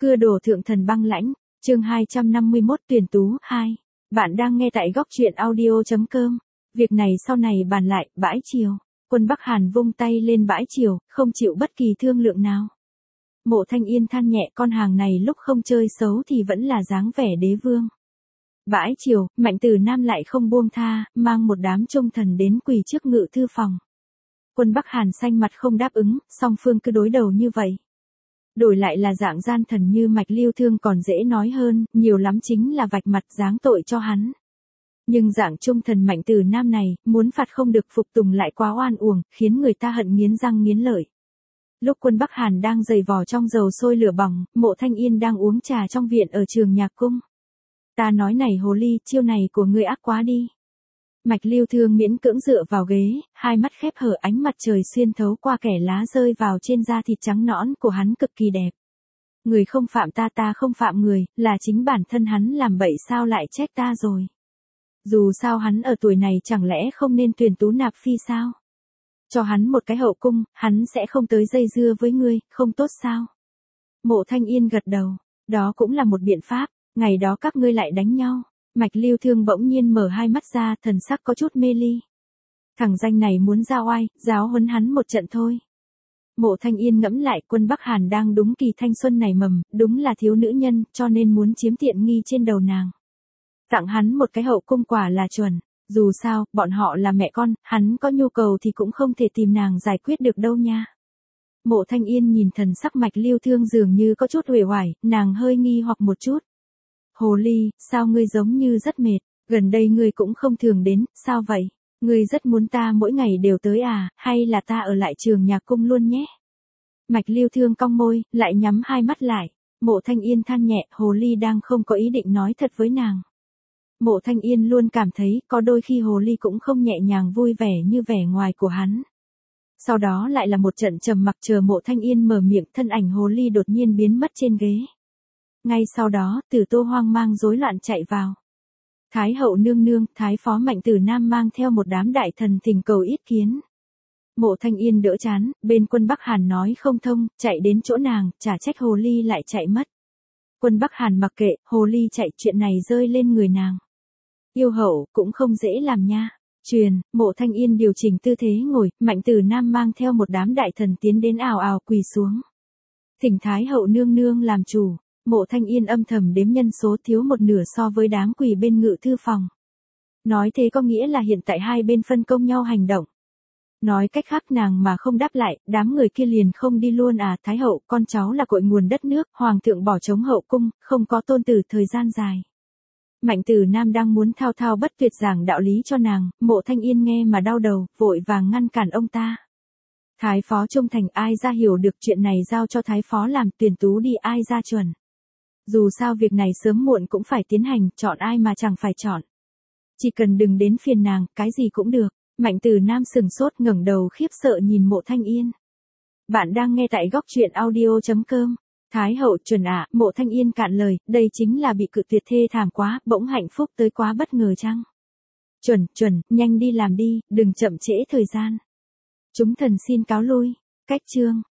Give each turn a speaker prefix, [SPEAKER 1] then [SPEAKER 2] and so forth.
[SPEAKER 1] Cưa đổ thượng thần băng lãnh, chương 251 tuyển tú 2. Bạn đang nghe tại góc truyện audio.com. Việc này sau này bàn lại, bãi triều. Quân Bắc Hàn vung tay lên bãi triều, không chịu bất kỳ thương lượng nào. Mộ Thanh Yên than nhẹ, con hàng này lúc không chơi xấu thì vẫn là dáng vẻ đế vương. Bãi triều, Mạnh Tử Nam lại không buông tha, mang một đám trung thần đến quỳ trước ngự thư phòng. Quân Bắc Hàn xanh mặt không đáp ứng, song phương cứ đối đầu như vậy. Đổi lại là dạng gian thần như Mạch Lưu Thương còn dễ nói hơn, nhiều lắm chính là vạch mặt giáng tội cho hắn. Nhưng dạng trung thần Mạnh Tử Nam này, muốn phạt không được phục tùng lại quá oan uổng, khiến người ta hận nghiến răng nghiến lợi. Lúc Quân Bắc Hàn đang giày vò trong dầu sôi lửa bỏng, Mộ Thanh Yên đang uống trà trong viện ở trường nhạc cung. Ta nói này hồ ly, chiêu này của ngươi ác quá đi. Mạch Lưu Thương miễn cưỡng dựa vào ghế, hai mắt khép hở, ánh mặt trời xuyên thấu qua kẽ lá rơi vào trên da thịt trắng nõn của hắn cực kỳ đẹp. Người không phạm ta, ta không phạm người, là chính bản thân hắn làm bậy, sao lại trách ta rồi. Dù sao hắn ở tuổi này chẳng lẽ không nên tuyển tú nạp phi sao? Cho hắn một cái hậu cung, hắn sẽ không tới dây dưa với ngươi, không tốt sao? Mộ Thanh Yên gật đầu, đó cũng là một biện pháp, ngày đó các ngươi lại đánh nhau. Mạch Lưu Thương bỗng nhiên mở hai mắt ra, thần sắc có chút mê ly. Thằng danh này muốn ra oai, giáo huấn hắn một trận thôi. Mộ Thanh Yên ngẫm lại, Quân Bắc Hàn đang đúng kỳ thanh xuân nảy mầm, đúng là thiếu nữ nhân, cho nên muốn chiếm tiện nghi trên đầu nàng. Tặng hắn một cái hậu cung quả là chuẩn, dù sao, bọn họ là mẹ con, hắn có nhu cầu thì cũng không thể tìm nàng giải quyết được đâu nha. Mộ Thanh Yên nhìn thần sắc Mạch Lưu Thương dường như có chút uể oải, nàng hơi nghi hoặc một chút. Hồ ly, sao ngươi giống như rất mệt, gần đây ngươi cũng không thường đến, sao vậy? Ngươi rất muốn ta mỗi ngày đều tới à, hay là ta ở lại trường nhạc cung luôn nhé? Mạch Lưu Thương cong môi, lại nhắm hai mắt lại. Mộ Thanh Yên than nhẹ, hồ ly đang không có ý định nói thật với nàng. Mộ Thanh Yên luôn cảm thấy có đôi khi hồ ly cũng không nhẹ nhàng vui vẻ như vẻ ngoài của hắn. Sau đó lại là một trận trầm mặc, chờ Mộ Thanh Yên mở miệng, thân ảnh hồ ly đột nhiên biến mất trên ghế. Ngay sau đó, Tử Tô hoang mang rối loạn chạy vào. Thái hậu nương nương, thái phó Mạnh Tử Nam mang theo một đám đại thần thỉnh cầu yết kiến. Mộ Thanh Yên đỡ chán, bên Quân Bắc Hàn nói không thông, chạy đến chỗ nàng, chả trách hồ ly lại chạy mất. Quân Bắc Hàn mặc kệ, hồ ly chạy, chuyện này rơi lên người nàng. Yêu hậu, cũng không dễ làm nha. Truyền, Mộ Thanh Yên điều chỉnh tư thế ngồi, Mạnh Tử Nam mang theo một đám đại thần tiến đến ào ào quỳ xuống. Thỉnh thái hậu nương nương làm chủ. Mộ Thanh Yên âm thầm đếm nhân số, thiếu một nửa so với đám quỳ bên ngự thư phòng. Nói thế có nghĩa là hiện tại hai bên phân công nhau hành động. Nói cách khác, nàng mà không đáp lại, đám người kia liền không đi luôn à? Thái hậu, con cháu là cội nguồn đất nước, hoàng thượng bỏ trống hậu cung, không có tôn tử thời gian dài. Mạnh Tử Nam đang muốn thao thao bất tuyệt giảng đạo lý cho nàng, Mộ Thanh Yên nghe mà đau đầu, vội vàng ngăn cản ông ta. Thái phó trung thành, ai ra hiểu được, chuyện này giao cho thái phó làm, tuyển tú đi, ai ra chuẩn. Dù sao việc này sớm muộn cũng phải tiến hành, chọn ai mà chẳng phải chọn. Chỉ cần đừng đến phiền nàng, cái gì cũng được. Mạnh Tử Nam sừng sốt, ngẩng đầu khiếp sợ nhìn Mộ Thanh Yên. Bạn đang nghe tại góc truyện audio.com. Thái hậu chuẩn ạ, Mộ Thanh Yên cạn lời, đây chính là bị cự tuyệt thê thảm quá, bỗng hạnh phúc tới quá bất ngờ chăng? Chuẩn, nhanh đi làm đi, đừng chậm trễ thời gian. Chúng thần xin cáo lui. Cách chương.